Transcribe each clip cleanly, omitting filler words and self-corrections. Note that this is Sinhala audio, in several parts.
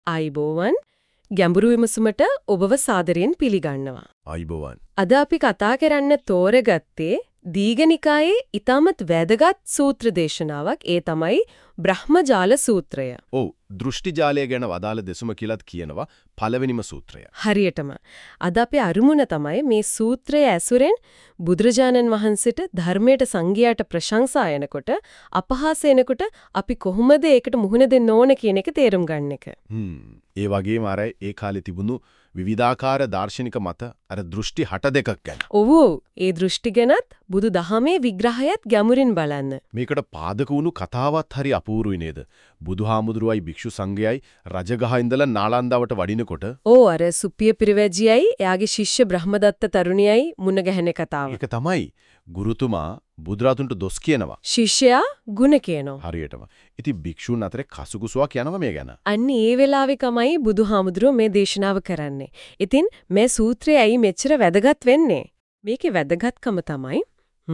ආයිබෝවන් ගැඹුරු විමසුමට ඔබව සාදරයෙන් පිළිගන්නවා. ආයිබෝවන්. අද අපි කතා කරන්න තෝරගත්තේ දීඝනිකායේ ඊටමත් වැදගත් සූත්‍ර දේශනාවක්. ඒ තමයි බ්‍රහ්මජාල සූත්‍රය. ඔව් දෘෂ්ටි ජාලය ගැන වදාළ දෙසුම කියලාත් කියනවා පළවෙනිම සූත්‍රය. හරියටම. අද අපේ අරමුණ තමයි මේ සූත්‍රය ඇසුරෙන් බුදුරජාණන් වහන්සේට ධර්මයට සංගියාට ප්‍රශංසා එනකොට අපහාස එනකොට අපි කොහොමද ඒකට මුහුණ දෙන්න ඕන කියන එක තේරුම් ගන්න එක. ඒ වගේම අර ඒ කාලේ තිබුණු විවිධාකාර දාර්ශනික මත අර දෘෂ්ටි 62ක් ගැන. ඔව් ඒ දෘෂ්ටි ගැනත් බුදු දහමේ විග්‍රහයත් ගැඹුරින් බලන්න. මේකට පාදක වුණු කතාවත් හරි අපූර්වයි නේද? බුදුහාමුදුරුවයි භික්ෂු සංඝයයි රජගහ ඉඳලා නාලන්දාවට වඩිනකොට අර සුපිය පිරිවැජියයි එයාගේ ශිෂ්‍ය බ්‍රහ්මදත්ත තරුණියයි මුණ ගැහෙන කතාව. ඒක තමයි ගුරුතුමා බුදුරාතුන්ට දොස් කියනවා. ශිෂ්‍යයා ගුණ කියනවා. හරියටම. ඉතින් භික්ෂුන් අතරේ කසුකුසුවක් යනවා මේ ගැන. අන්න ඒ වෙලාවේ තමයි බුදුහාමුදුරුවෝ මේ දේශනාව කරන්නේ. ඉතින් මේ සූත්‍රය ඇයි මෙච්චර වැදගත් වෙන්නේ? මේකේ වැදගත්කම තමයි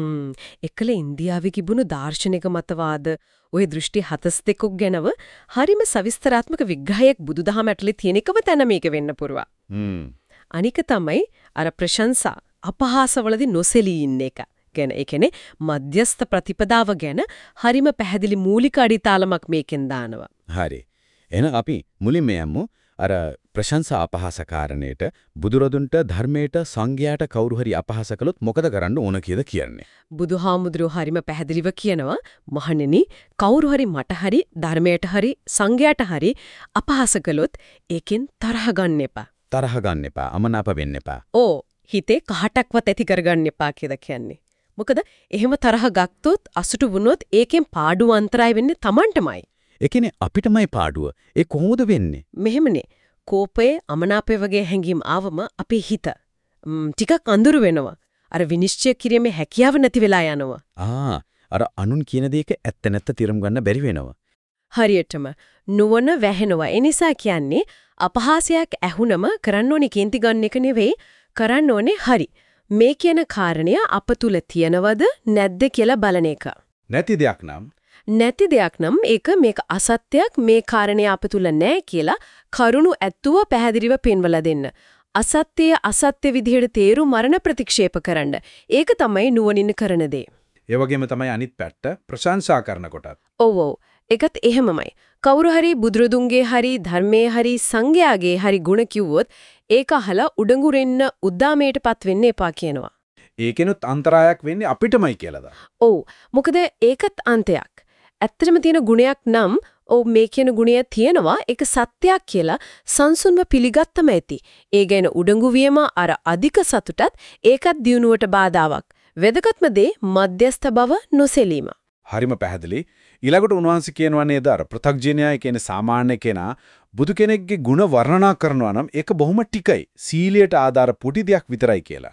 එකල ඉන්දියාවේ තිබුණු දාර්ශනික මතවාද ওই දෘෂ්ටි 72ක් ගැනව හරිම සවිස්තරාත්මක විග්‍රහයක් බුදුදහම ඇතුලේ තියෙන එකම තැන මේක වෙන්න පුරුවා. අනික තමයි අර ප්‍රශංසා අපහාසවලදී නොසෙලී ඉන්න එක. ඒ කියන්නේ මධ්‍යස්ථ ප්‍රතිපදාව ගැන හරිම පැහැදිලි මූලික අඩිතාලමක් මේකෙන් දානවා. හරි. එහෙනම් අපි මුලින්ම යමු අර ප්‍රශංසා අපහාස කාරණේට බුදුරදුන්ට ධර්මයට සංඝයාට කවුරු හරි අපහාස කළොත් මොකද කරන්න ඕන කියද කියන්නේ. බුදුහාමුදුරුවෝ හරිම පැහැදිලිව කියනවා මහණෙනි කවුරු හරි මට හරි ධර්මයට හරි සංඝයාට හරි අපහාස කළොත් ඒකෙන් තරහ ගන්න එපා. තරහ ගන්න එපා. අමනාප වෙන්න එපා. හිතේ කහටක්වත් ඇති කරගන්න එපා කියලා කියන්නේ. මොකද එහෙම තරහ ගත්තොත් අසුටු වුණොත් ඒකෙන් පාඩුව අන්තරාය වෙන්නේ Tamanටමයි. ඒ කියන්නේ අපිටමයි පාඩුව. ඒ කොහොමද වෙන්නේ? මෙහෙමනේ. කෝපයේ අමනාපය වගේ හැඟීම් ආවම අපේ හිත ටිකක් අඳුරු වෙනවා. අර විනිශ්චය කිරීමේ හැකියාව නැති වෙලා යනවා. අර අනුන් කියන දේක ඇත්ත නැත්ත තිරම් ගන්න බැරි වෙනවා. හරියටම නුවණ වැහෙනවා. ඒ නිසා කියන්නේ අපහාසයක් ඇහුනම කරන්න ඕනේ කේන්ති ගන්න එක නෙවෙයි. කරන්න ඕනේ හරි. මේ කියන කාරණය අප තුල තියනවද නැද්ද කියලා බලන එක. නැති දෙයක් නම් මේක අසත්‍යයක් මේ කාරණේ අප තුල නැහැ කියලා කරුණු ඇත්තුව පැහැදිලිව පෙන්වලා දෙන්න. අසත්‍ය විදිහට තේරු මරණ ප්‍රතික්ෂේප කරන්න. ඒක තමයි නුවණින් කරන දේ. ඒ වගේම තමයි අනිත් පැත්ත ප්‍රශංසා කරනකොටත්. ඔව්. ඒකත් එහෙමමයි. කවුරු හරි බුදුරදුන්ගේ හරි ධර්මයේ හරි සංඝයාගේ හරි ගුණ කිව්වොත් ඒක අහලා උඩඟුරෙන්න උද්දාමයටපත් වෙන්න එපා කියනවා. ඒකෙනුත් අන්තරායක් වෙන්නේ අපිටමයි කියලාද? ඔව්. මොකද ඒකත් අන්තයක්. ඇත්තටම තියෙන ගුණයක් නම් මේ කියන ගුණය තියෙනවා ඒක සත්‍යයක් කියලා සංසුන්ව පිළිගත්තම ඇති. ඒ ගැන උඩඟු වීම අර අධික සතුටත් ඒකත් දියුණුවට බාධාවක්. වැදගත්ම දේ මධ්‍යස්ථ බව නොසෙලීම. හරිම පැහැදිලි. ඊළඟට උන්වහන්සේ කියනවා නේද අර පෘථග්ජනයයි කියන්නේ සාමාන්‍ය කෙනා බුදු කෙනෙක්ගේ ගුණ වර්ණනා කරනවා නම් ඒක බොහොම ටිකයි. සීලයට ආධාර පුටි දෙයක් විතරයි කියලා.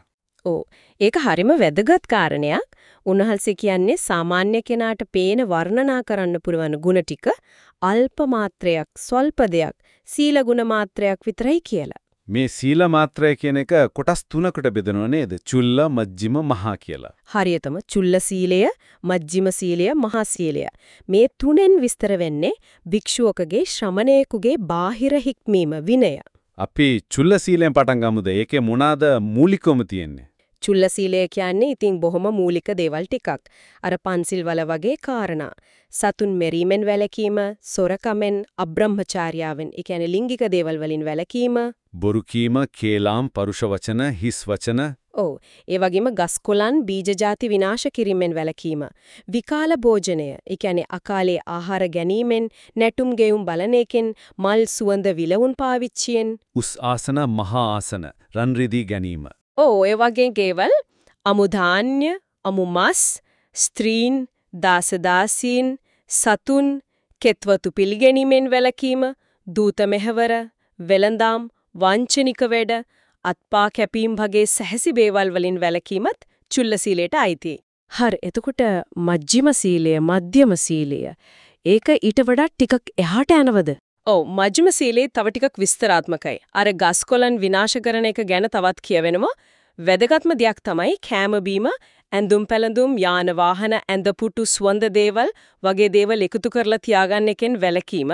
ඒක හරිම වැදගත් කාරණයක්. උන්වහන්සේ කියන්නේ සාමාන්‍ය කෙනාට පේන වර්ණනා කරන්න පුරවන ගුණ ටික අල්ප මාත්‍රයක්, ස්වල්ප දෙයක්, සීල ගුණ මාත්‍රයක් විතරයි කියලා. මේ සීල මාත්‍රය කියන එක කොටස් තුනකට බෙදනවා නේද? චුල්ල, මජ්ජිම, මහා කියලා. හරියටම චුල්ල සීලය, මජ්ජිම සීලය, මහා සීලය. මේ තුනෙන් විස්තර වෙන්නේ භික්ෂුවකගේ ශ්‍රමණයෙකුගේ බාහිර හික්මීම විනය. අපි චුල්ල සීලෙන් පටන් ගමුද? ඒකේ මොනවාද මූලිකවම තියෙන්නේ? චුල්ල සීලය කියන්නේ ඉතින් බොහොම මූලික දේවල් ටිකක්. අර පන්සිල් වල වගේ කාරණා. සතුන් මෙරීමෙන් වැළකීම, සොරකමෙන්, අබ්‍රහ්මචාර්යාවෙන්, ඒ කියන්නේ ලිංගික දේවල් වලින් වැළකීම, බොරු කීම, කේලාම්, පරුෂ වචන, හිස් වචන. ඒ වගේම ගස්කොලන්, බීජ ಜಾති විනාශ කිරීමෙන් වැළකීම, විකාල භෝජනය, ඒ කියන්නේ අකාලේ ආහාර ගැනීමෙන්, නැටුම් ගෙයුම් බලන එකෙන්, මල් සුවඳ විලවුන් පාවිච්චියෙන්, උස් ආසන, මහා ආසන, රන් රිදී ගැනීම. ඒ වගේ දේවල් අමු ධාන්‍ය, අමු මස්, ස්ත්‍රීන්, දාසදාසීන්, සතුන්, කෙත්වතු පිළිගැනීමෙන් වැළකීම, දූත මෙහෙවර, වෙළඳාම්, වංචනික වැඩ, අත්පා කැපීම් වගේ සැහැසි දේවල් වලින් වැළකීමත් චුල්ල සීලයට අයිතියි. හරි. එතකොට මජ්ජිම සීලය, මධ්‍යම සීලය ඒක ඊට වඩා ටිකක් එහාට යනවද? මජ්ජිම සීලේ තව ටිකක් විස්තරාත්මකයි. අර ගස්කොලන් විනාශ කරන එක ගැන තවත් කියවෙනවා. වැදගත්ම දෙයක් තමයි කෑම බීම, ඇඳුම් පැළඳුම්, යාන වාහන, ඇඳ පුටු, සුවඳ දේවල් වගේ දේවල් එකතු කරලා තියාගන්න එකෙන් වැළකීම.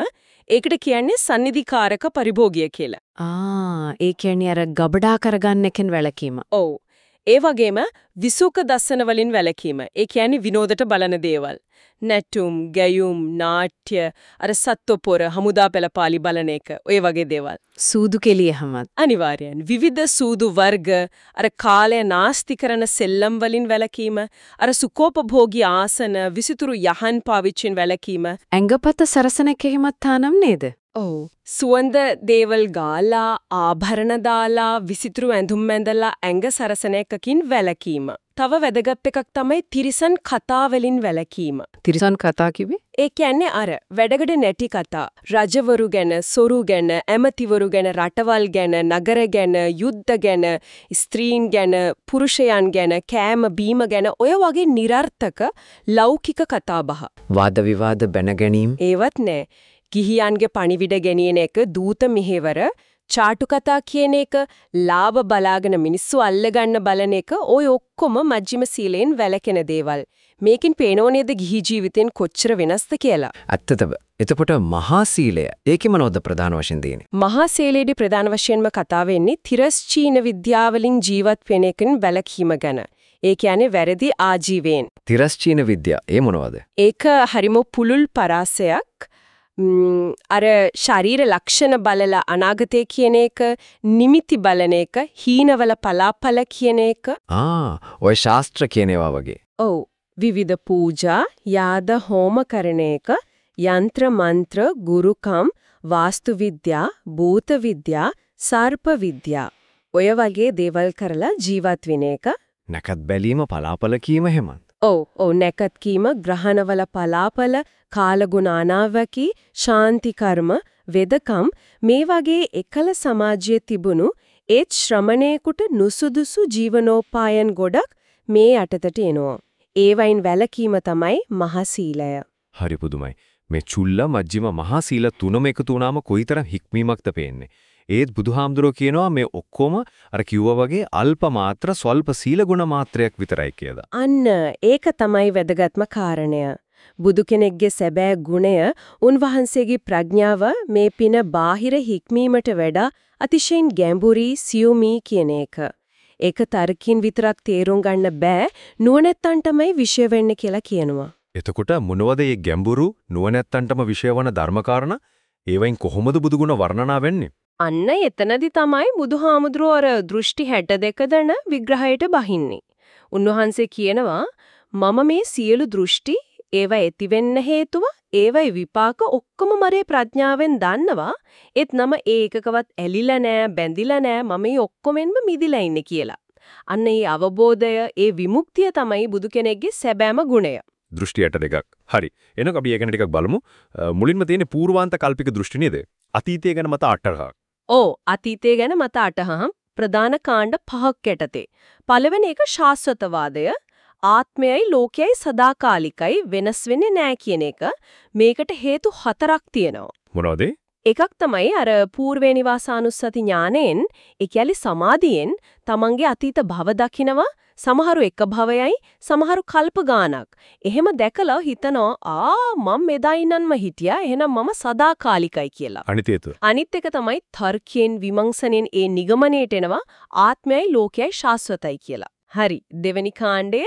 ඒකට කියන්නේ සන්නිධිකාරක පරිභෝගය කියලා. ඒ කියන්නේ අර ගබඩා කරගන්න එකෙන් වැළකීම. ඔව්. ඒ වගේම විසුක දස්සන වලින් වැළකීම. ඒ කියන්නේ විනෝදයට බලන දේවල්. නැටුම්, ගැයුම්, නාට්‍ය, අර සත්වපොර, හමුදා පෙළපාලි බලන එක. ඔය වගේ දේවල්. සූදු කෙලිය හැමත්. අනිවාර්යෙන්. විවිධ සූදු වර්ග, අර කාලය නාස්ති කරන සෙල්ලම් වලින් වැළකීම, අර සුකෝපභෝගී ආසන, විසිතුරු යහන් පාවිච්චින් වැළකීම. ඇඟපත සරසන එකෙහිමත් තානම් නේද? ඔව්. සුවඳ දේවල් ගාලා, ආභරණ දාලා, විසිතුරු ඇඳුම් ඇඳලා ඇඟ සරසන එකකින් වැළකීම. තව වැදගත් එකක් තමයි තිරිසන් කතා වලින් වැළකීම. තිරිසන් කතා කිව්වේ? ඒ කියන්නේ අර වැඩගඩ නැටි කතා. රජවරු ගැන, සොරු ගැන, ඇමතිවරු ගැන, රටවල් ගැන, නගර ගැන, යුද්ධ ගැන, ස්ත්‍රීන් ගැන, පුරුෂයන් ගැන, කෑම බීම ගැන ඔය වගේ નિરර්ථක ලෞකික කතාබහ. වාද විවාද බැන ගැනීම. ඒවත් නෑ. ගිහියන්ගේ පණිවිඩ ගෙනියන එක, දූත මෙහෙවර, චාටු කතා කියන එක, ලාභ බලාගෙන මිනිස්සු අල්ලගන්න බලන එක, ඔය ඔක්කොම මජ්ක්‍ධිම සීලයෙන් වැළකෙන දේවල්. මේකෙන් පේනෝ නේද ගිහි ජීවිතෙන් කොච්චර වෙනස්ද කියලා. ඇත්තටම. එතකොට මහා සීලය ඒකේ මොනවද ප්‍රධාන වශයෙන් දෙන්නේ? මහා සීලයේදී ප්‍රධාන වශයෙන්ම කතා වෙන්නේ තිරස්චීන විද්‍යාවලින් ජීවත් වෙන එකෙන් වැළකීම ගැන. ඒ කියන්නේ වැරදි ආජීවයෙන්. තිරස්චීන විද්‍යාව ඒ මොනවද? ඒක හරිම පුළුල් පරාසයක්. අර ශරීර ලක්ෂණ බලලා අනාගතය කියන එක, නිමිති බලන එක, හීනවල පලාපල කියන එක. ඔය ශාස්ත්‍ර කියන ඒවා වගේ. ඔව්. විවිධ පූජා, යාද හෝම කරන එක, යంత్ర මන්ත්‍ර, ගුරුකම්, වාස්තු විද්‍යා, භූත විද්‍යා, සර්ප විද්‍යා. ඔය වගේ දේවල් කරලා ජීවත් වෙන එක. නැකත් බැලීම පලාපල කීම හැමත්. ඔව් නැකත් කීම, ග්‍රහණවල පලාපල, කාලගුණ අනාවකි, ශාන්ති කර්ම, වෙදකම් මේ වගේ එකල සමාජයේ තිබුණු ඒත් ශ්‍රමණේකට නුසුදුසු ජීවනෝපායන් ගොඩක් මේ යටතට එනවා. ඒවයින් වැළකීම තමයි මහා සීලය. හරි පුදුමයි. මේ චුල්ල මජ්ක්‍ධිම මහා සීල තුනම එකතු වුණාම කොයිතරම් හික්මීමක්ද පේන්නේ. ඒත් බුදුහාමුදුරුවෝ කියනවා මේ ඔක්කොම අර කිව්වා වගේ අල්ප මාත්‍ර ස්වල්ප සීල ගුණ මාත්‍රයක් විතරයි කියලා. අන්න ඒක තමයි වැදගත්ම කාරණය. බුදු කෙනෙක්ගේ සැබෑ ගුණය උන්වහන්සේගේ ප්‍රඥාව මේ පින බාහිර හික්මීමට වඩා අතිශයින් ගැඹුරී සියුමී කියන එක. ඒක තර්කින් විතරක් තේරුම් ගන්න බෑ, නුවණැත්තන්ටමයි විශේෂ වෙන්නේ කියලා කියනවා. එතකොට මොනවද මේ ගැඹුරු නුවණැත්තන්ටම විශේෂ වන ධර්මකාරණා? ඒවෙන් කොහොමද බුදුගුණ වර්ණනා වෙන්නේ? අන්න එතනදි තමයි බුදුහාමුදුරුවෝ අර දෘෂ්ටි 62 දන විග්‍රහයට බහින්නේ. උන්වහන්සේ කියනවා මම මේ සියලු දෘෂ්ටි ඒව ඇති වෙන්න හේතුව ඒවයි විපාක ඔක්කොම මරේ ප්‍රඥාවෙන් දන්නවා. ඒත් නම ඒකකවත් ඇලිලා නෑ, බැඳිලා නෑ, මම මේ ඔක්කොමෙන්ම මිදිලා ඉන්නේ කියලා. අන්න ඒ අවබෝධය, ඒ විමුක්තිය තමයි බුදු කෙනෙක්ගේ සැබෑම ගුණය. දෘෂ්ටියට දෙකක්. හරි. එහෙනම් අපි ඒක ගැන ටිකක් බලමු. මුලින්ම තියෙන්නේ පූර්වාන්ත කල්පික දෘෂ්ටි නේද? අතීතය ගැන මත 8ක්. අතීතය ගැන මත 8 ප්‍රධාන කාණ්ඩ 5ක් යටතේ. පළවෙනි එක ශාස්වතවාදය. ආත්මයයි ලෝකයයි සදාකාලිකයි, වෙනස් වෙන්නේ නැහැ කියන එක. මේකට හේතු 4ක් තියෙනවා. මොනවද? එකක් තමයි අර పూర్වේ නිවාසානුස්සති ඥාණයෙන්, ඒ කියන්නේ සමාධියෙන් තමන්ගේ අතීත භව දකිනවා. සමහරු එක භවයයි, සමහරු කල්ප ගානක්. එහෙම දැකලා හිතනවා මම මෙදා ඉන්නන්ම හිටියා, එහෙනම් මම සදාකාලිකයි කියලා. අනිත් එක තමයි තර්කයෙන් විමර්ශනයෙන් ඒ නිගමනයට එනවා ආත්මයයි ලෝකයයි ශාස්වතයි කියලා. හරි. දෙවෙනි කාණ්ඩය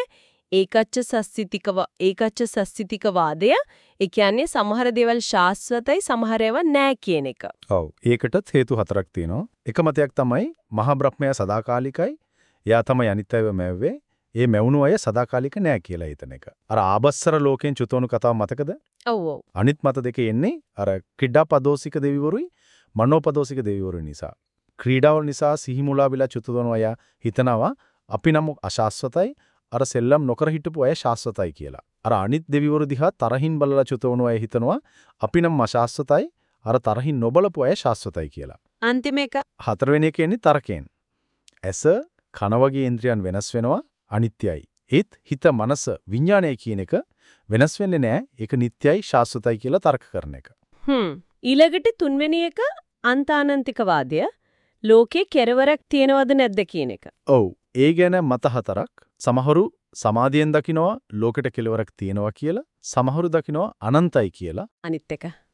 ඒකච්ච සස්සිතික වාදය. ඒ කියන්නේ සමහර දේවල් ශාස්වතයි, සමහර ඒවා නෑ කියන එක. ඔව්. ඒකටත් හේතු 4ක් තියෙනවා. එක මතයක් තමයි මහා බ්‍රහ්මයා සදාකාලිකයි. එයා තමයි අනිත් අයව මැව්වේ. ඒ මැවුණු අය සදාකාලික නෑ කියලා හිතන එක. අර ආබස්සර ලෝකෙන් චුතවණු කතාව මතකද? ඔව්. අනිත් මත දෙක එන්නේ අර ක්‍රීඩාපදෝසික දෙවිවරුයි මනෝපදෝසික දෙවිවරුයි නිසා. ක්‍රීඩාවල් නිසා සිහිමුලා විලා චුතවණු අය හිතනවා අපි නම් අශාස්වතයි, අර සෙල්ලම් නොකර හිටපු අය ශාස්වතයි කියලා. අර අනිත් දෙවිවරු දිහා තරහින් බලලා චුතවණු අය හිතනවා අපි නම් අශාස්වතයි, අර තරහින් නොබලපු අය ශාස්වතයි කියලා. අන්තිම එක හතරවෙනි එක එන්නේ තර්කයෙන්. ඇස කන වගේ ඉන්ද්‍රියන් වෙනස් වෙනවා, අනිත්‍යයි. ඒත් හිත, මනස, විඥානය කියන එක වෙනස් වෙන්නේ නැහැ. ඒක නිට්ටයයි, ශාස්වතයි කියලා තර්ක කරන එක. ඊළඟට තුන්වෙනි එක අන්තානන්තිකවාදය. ලෝකේ කෙරවරක් තියනවද නැද්ද කියන එක. ඔව්. ඒ ගැන මත 4ක්. සමහරු සමාධියෙන් දකිනවා ලෝකෙට කෙලවරක් තියෙනවා කියලා, සමහරු දකිනවා අනන්තයි කියලා. අනිත් එක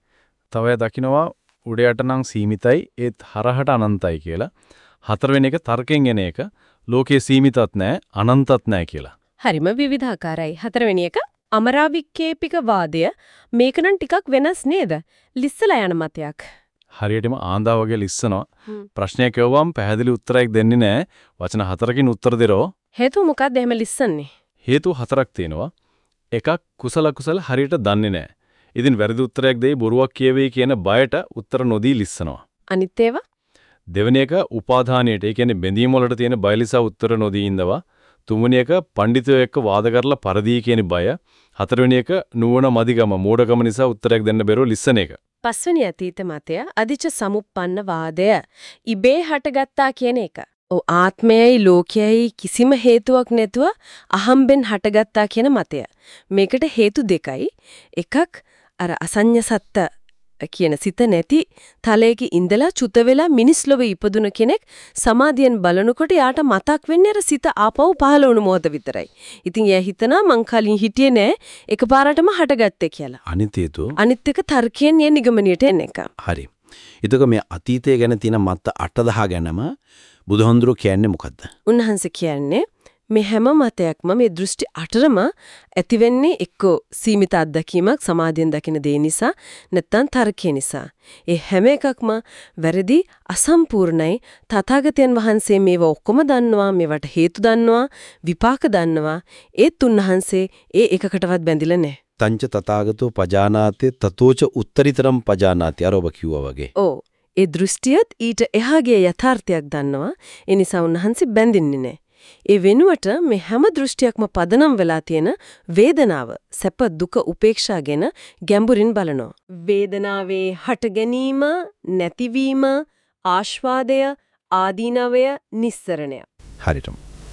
තව දකින්නවා උඩයට නම් සීමිතයි ඒත් හරහට අනන්තයි කියලා. හතරවෙනි එක තර්කයෙන් එන එක ලෝකයේ සීමිතත් නැහැ අනන්තත් නැහැ කියලා. හරිම විවිධාකාරයි. හතරවෙනි එක අමරාවික්කේපික වාදය. මේක නම් ටිකක් වෙනස් නේද? ලිස්සලා යන මතයක්. හරියටම ආන්දා වගේ ලිස්සනවා. ප්‍රශ්නයක් කියවුවම පැහැදිලි උත්තරයක් දෙන්නේ නැහැ. වචන හතරකින් උත්තර දෙරෝ. හේතුව මොකක්ද එහෙම ලිස්සන්නේ? හේතු හතරක් තියෙනවා. එකක් කුසල හරියට දන්නේ නැහැ. ඉතින් වැරදි උත්තරයක් දෙයි බොරුවක් කියවෙයි කියන බයට උත්තර නොදී ලිස්සනවා. අනිත් ඒවා දෙවෙනි එක උපාදානයට, ඒ කියන්නේ බැඳීම් වලට තියෙන බය නිසා උත්තර නොදී ඉඳවා. තුන්වෙනි එක පඬිතුයෝ එක්ක වාද කරලා පරදී කියන බය. හතරවෙනි එක නුවණ මදිගම මෝඩකම නිසා උත්තරයක් දෙන්න බැරුව ලිස්සන එක. පස්වෙනි අතීත මතය අදිච සමුප්පන්න වාදය. ඉබේ හටගත්තා කියන එක. ඔව් ආත්මයයි ලෝකයයි කිසිම හේතුවක් නැතුව අහම්බෙන් හටගත්තා කියන මතය. මේකට හේතු දෙකයි. එකක් අර අසඤ්ඤ සත්ත කියන සිත නැති තලයේ ඉඳලා චුත වෙලා මිනිස් ලොවේ ඉපදුන කෙනෙක් සමාධියෙන් බලනකොට යාට මතක් වෙන්නේ අර සිත ආපහු පහළ වුණු මොහොත විතරයි. ඉතින් එයා හිතනවා මං කලින් හිටියේ නෑ එකපාරටම හටගත්තේ කියලා. අනිත් එක තර්කයෙන් යන නිගමනයට එන එක. හරි. එතකොට මේ අතීතය ගැන තියෙන මත 8-10 ගැනම බුදුහඳුරෝ කියන්නේ මොකද්ද? උන්වහන්සේ කියන්නේ මේ හැම මතයක්ම මේ දෘෂ්ටි අතරම ඇති වෙන්නේ එක්කෝ සීමිත අත්දැකීමක් සමාධියෙන් දකින දේ නිසා නැත්නම් තර්කය නිසා. ඒ හැම එකක්ම වැරදි අසම්පූර්ණයි. තථාගතයන් වහන්සේ මේව ඔක්කොම දන්නවා, මේවට හේතු දන්නවා, විපාක දන්නවා. ඒත් උන්වහන්සේ ඒ එකකටවත් බැඳිලා නැහැ. තංච තථාගතෝ පජානාති තතෝච උත්තරීතරම් පජානාති අර ඔබ කිව්වා වගේ. ඔව්. ඒ දෘෂ්ටියත් ඊට එහාගේ යථාර්ථයක් දන්නවා. ඒ නිසා උන්වහන්සේ බැඳින්නේ නැහැ. ඒ වෙනුවට මේ හැම දෘෂ්ටියක්ම පදනම් වෙලා තියෙන වේදනාව, සැප දුක උපේක්ෂා ගැන ගැඹුරින් බලනවා. වේදනාවේ හට ගැනීම, නැතිවීම, ආස්වාදය, ආදීනවය, නිස්සරණය. හරියටම.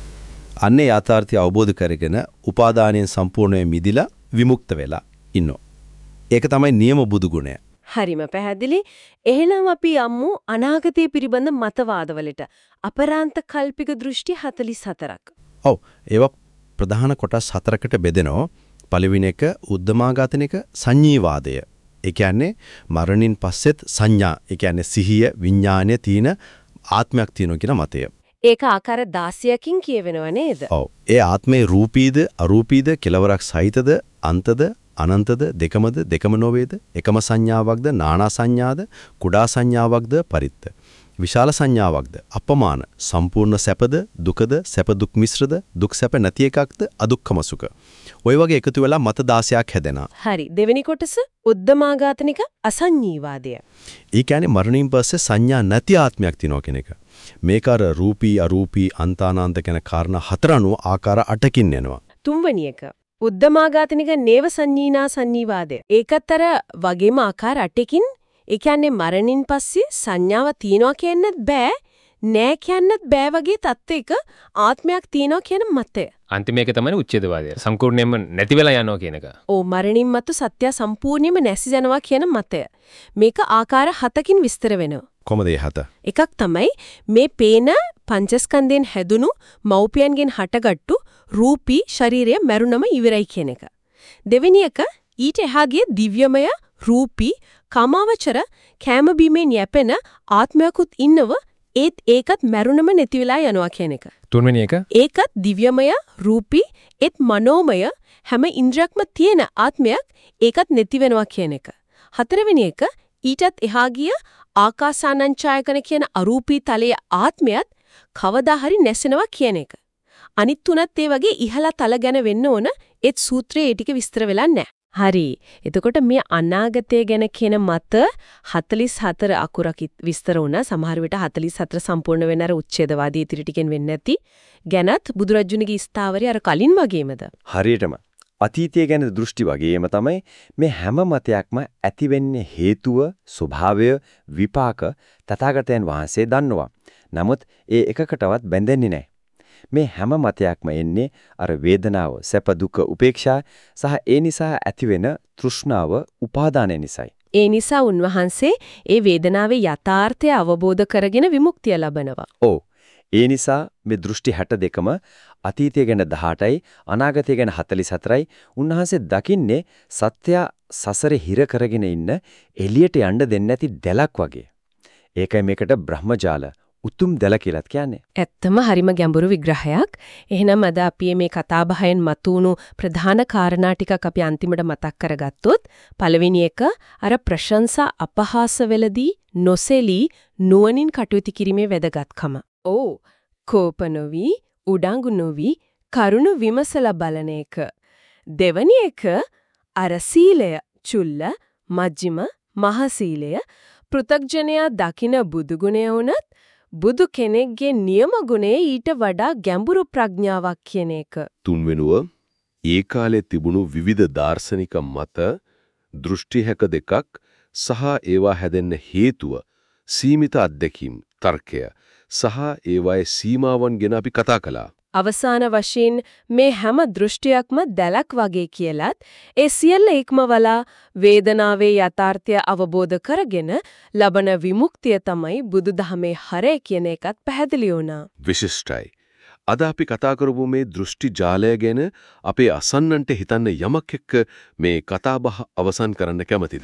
අන්නේ යථාර්ථය අවබෝධ කරගෙන උපාදානයෙන් සම්පූර්ණයෙන් මිදිලා විමුක්ත වෙලා ඉන්නවා. ඒක තමයි නියම බුදු ගුණය. හරිම පැහැදිලි. එහෙනම් අපි යමු අනාගතයේ පිළිබඳ මතවාදවලට. අපරාන්ත කල්පික දෘෂ්ටි 44ක්. ඔව් ඒවා ප්‍රධාන කොටස් 4කට බෙදෙනවා. පළවෙනි එක උද්දමාඝාතනික සංඤීවාදය. ඒ කියන්නේ මරණින් පස්සෙත් සංඥා, ඒ කියන්නේ සිහිය, විඥානය තියෙන ආත්මයක් තියෙනවා කියන මතය. ඒක ආකාර 16කින් කියවෙනව නේද? ඔව්. ඒ ආත්මේ රූපීද, අරූපීද, කෙලවරක් සහිතද, අන්තද, අනන්තද, දෙකම නොවේද, එකම සංඥාවක්ද, නානා සංඥාද, කුඩා සංඥාවක්ද, පරිත්ත. විශාල සංඥාවක්ද, අපමාන, සම්පූර්ණ සැපද, දුකද, සැප දුක් මිශ්‍රද, දුක් සැප නැති එකක්ද, අදුක්ඛම සුඛ. ඔය වගේ එකතු වෙලා මත 16ක් හැදෙනවා. හරි. දෙවෙනි කොටස උද්දමාඝාතනික අසංඤීවාදය. ඒ කියන්නේ මරණින් පස්සේ සංඥා නැති ආත්මයක් තියෙනවා කියන එක. මේක අර රූපී, අරූපී, අන්තානාන්ත කියන කාරණා 4 අනුව ආකාර 8කින් යනවා. තුන්වෙනි එක උද්දමාඝාතනික නේව සංඤීනා සංඤීවාදය. ඒකත් අර වගේම ආකාර 8කින්. ඒ කියන්නේ මරණින් පස්සේ සංඥාව තියනවා කියන්නත් බෑ, නෑ කියන්නත් බෑ වගේ තත්ත්වයක ආත්මයක් තියනවා කියන මතය. අන්තිම එක තමයි උච්ඡේදවාදය. සම්පූර්ණයෙන්ම නැති වෙලා යනවා කියන එක. ඕ මරණින් මතු සත්‍ය සම්පූර්ණයෙන්ම නැසි යනවා කියන මතය. මේක ආකාර 7කින් විස්තර වෙනවා. කොහොමද ඒ 7? එකක් තමයි මේ පේන පංචස්කන්ධයෙන් හැදුණු මෞපියන්ගෙන් හටගත්තු රූපී ශරීරය මරුණම ඉවරයි කියන එක. දෙවෙනි එක ඊට එහාගේ දිව්‍යමය රූපී කාමවචර කැම බීමෙන් යැපෙන ආත්මයකුත් ඉන්නව ඒකත් මරුණම නැති වෙලා යනවා කියන එක. තුන්වෙනි එක ඒකත් දිව්‍යමය රූපී ඒත් මනෝමය හැම ඉන්ද්‍රියක්ම තියෙන ආත්මයක් ඒකත් නැති වෙනවා කියන එක. හතරවෙනි එක ඊටත් එහා ගිය ආකාසානංචායකන කියන අරූපී තලයේ ආත්මයත් කවදා හරි නැසෙනවා කියන එක. අනිත් තුනත් ඒ වගේ ඉහළ තල ගැන වෙන්න ඕන ඒත් සූත්‍රයේ ඒ ටික විස්තර වෙලා නැහැ. හරි. එතකොට මේ අනාගතය ගැන කියන මත 44 අකුරක් විස්තර වුණා. සමහර විට 44 සම්පූර්ණ වෙන අර උච්ඡේදවාදී ඉතිරි ටිකෙන් වෙන්නේ නැති. ගැනත් බුදුරජුණගේ ස්ථාවරය අර කලින් වගේමද? හරියටම. අතීතය ගැන දෘෂ්ටි වගේම තමයි මේ හැම මතයක්ම ඇති වෙන්නේ හේතුව, ස්වභාවය, විපාක තථාගතයන් වහන්සේ දන්නවා. නමුත් ඒ එකකටවත් බැඳෙන්නේ නැහැ. මේ හැම මතයක්ම එන්නේ අර වේදනාව, සැප දුක උපේක්ෂා සහ ඒ නිසා ඇතිවෙන තෘෂ්ණාව, උපාදානය නිසායි. ඒ නිසා උන්වහන්සේ ඒ වේදනාවේ යථාර්ථය අවබෝධ කරගෙන විමුක්තිය ලබනවා. ඔව්. ඒ නිසා මේ දෘෂ්ටි 62ම අතීතය ගැන 18යි අනාගතය ගැන 44යි උන්වහන්සේ දකින්නේ සත්‍ය සසරේ හිර කරගෙන ඉන්න එළියට යන්න දෙන්නේ නැති දැලක් වගේ. ඒකයි මේකට බ්‍රහ්මජාල උතුම් දැල කියලාත් කියන්නේ. ඇත්තම හරිම ගැඹුරු විග්‍රහයක්. එහෙනම් අද අපි මේ කතාබහෙන් මතුණු ප්‍රධාන කාරණා ටිකක් අපි අන්තිමට මතක් කරගත්තොත් පළවෙනි එක අර ප්‍රශංසා අපහාස වෙලදී නොසෙලී නුවණින් කටයුතු කිරීමේ වැදගත්කම. ඕ කෝප නොවි උඩඟු නොවි කරුණ විමසලා බලන එක. දෙවැනි එක අර සීලය චුල්ල මජ්ක්‍ධිම මහ සීලය පෘථග්ජනයා දකින බුදු ගුණය වුණත් බුදු කෙනෙක්ගේ නියම ගුණය ඊට වඩා ගැඹුරු ප්‍රඥාවක් කියන එක. තුන්වෙනුව ඒ කාලේ තිබුණු විවිධ දාර්ශනික මත දෘෂ්ටි හැක දෙකක් සහ ඒවා හැදෙන්න හේතුව සීමිත අත්දැකීම් තර්කය සහ ඒවායේ සීමාවන් ගැන අපි කතා කළා. අවසාන වශයෙන් මේ හැම දෘෂ්ටියක්ම දැලක් වගේ කියලත් ඒ සියල්ල ඉක්මවලා වේදනාවේ යථාර්ථය අවබෝධ කරගෙන ලබන විමුක්තිය තමයි බුදුදහමේ හරය කියන එකත් පැහැදිලි වුණා. විශිෂ්ටයි. අද අපි කතා කරමු මේ දෘෂ්ටි ජාලය ගැන අපේ අසන්නන්ට හිතන්න යමක් එක්ක මේ කතාබහ අවසන් කරන්න කැමතිද?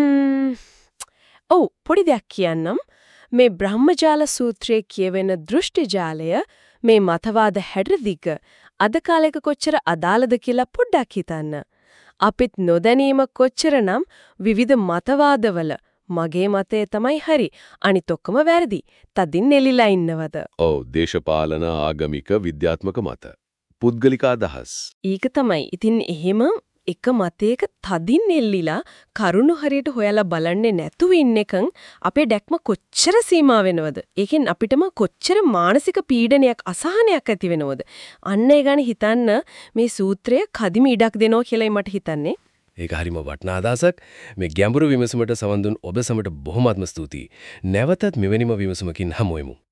ඔව් පොඩි දෙයක් කියන්නම්. මේ බ්‍රහ්මජාල සූත්‍රයේ කියවෙන දෘෂ්ටි ජාලය මේ මතවාද හැඩදිග අද කාලෙක කොච්චර අදාළද කියලා පොඩ්ඩක් හිතන්න. අපිත් නොදැනීම කොච්චරනම් විවිධ මතවාදවල මගේ මතය තමයි හරි අනිත් ඔක්කොම වැරදි. තදින් එලිලා ඉන්නවද? ඔව් දේශපාලන ආගමික විද්‍යාත්මක මත. පුද්ගලික අදහස්. ඒක තමයි. ඉතින් එහෙම එක මතයක තදින් එල්ලිලා කරුණු හරියට හොයලා බලන්නේ නැතුව ඉන්න එකෙන් අපේ දැක්ම කොච්චර සීමා වෙනවද? ඒකෙන් අපිටම කොච්චර මානසික පීඩනයක් අසහනයක් ඇති වෙනවද? අන්න ඒ ගැන හිතන්න මේ සූත්‍රය කදිම ඉඩක් දෙනවා කියලායි මට හිතන්නේ. ඒක හරිම වටිනා අදහසක්. මේ ගැඹුරු විමසුමට සවන් දුන් ඔබ සමට බොහොමත්ම ස්තුතියි. නැවතත් මෙවැනිම විමසුමකින් හමු වෙමු.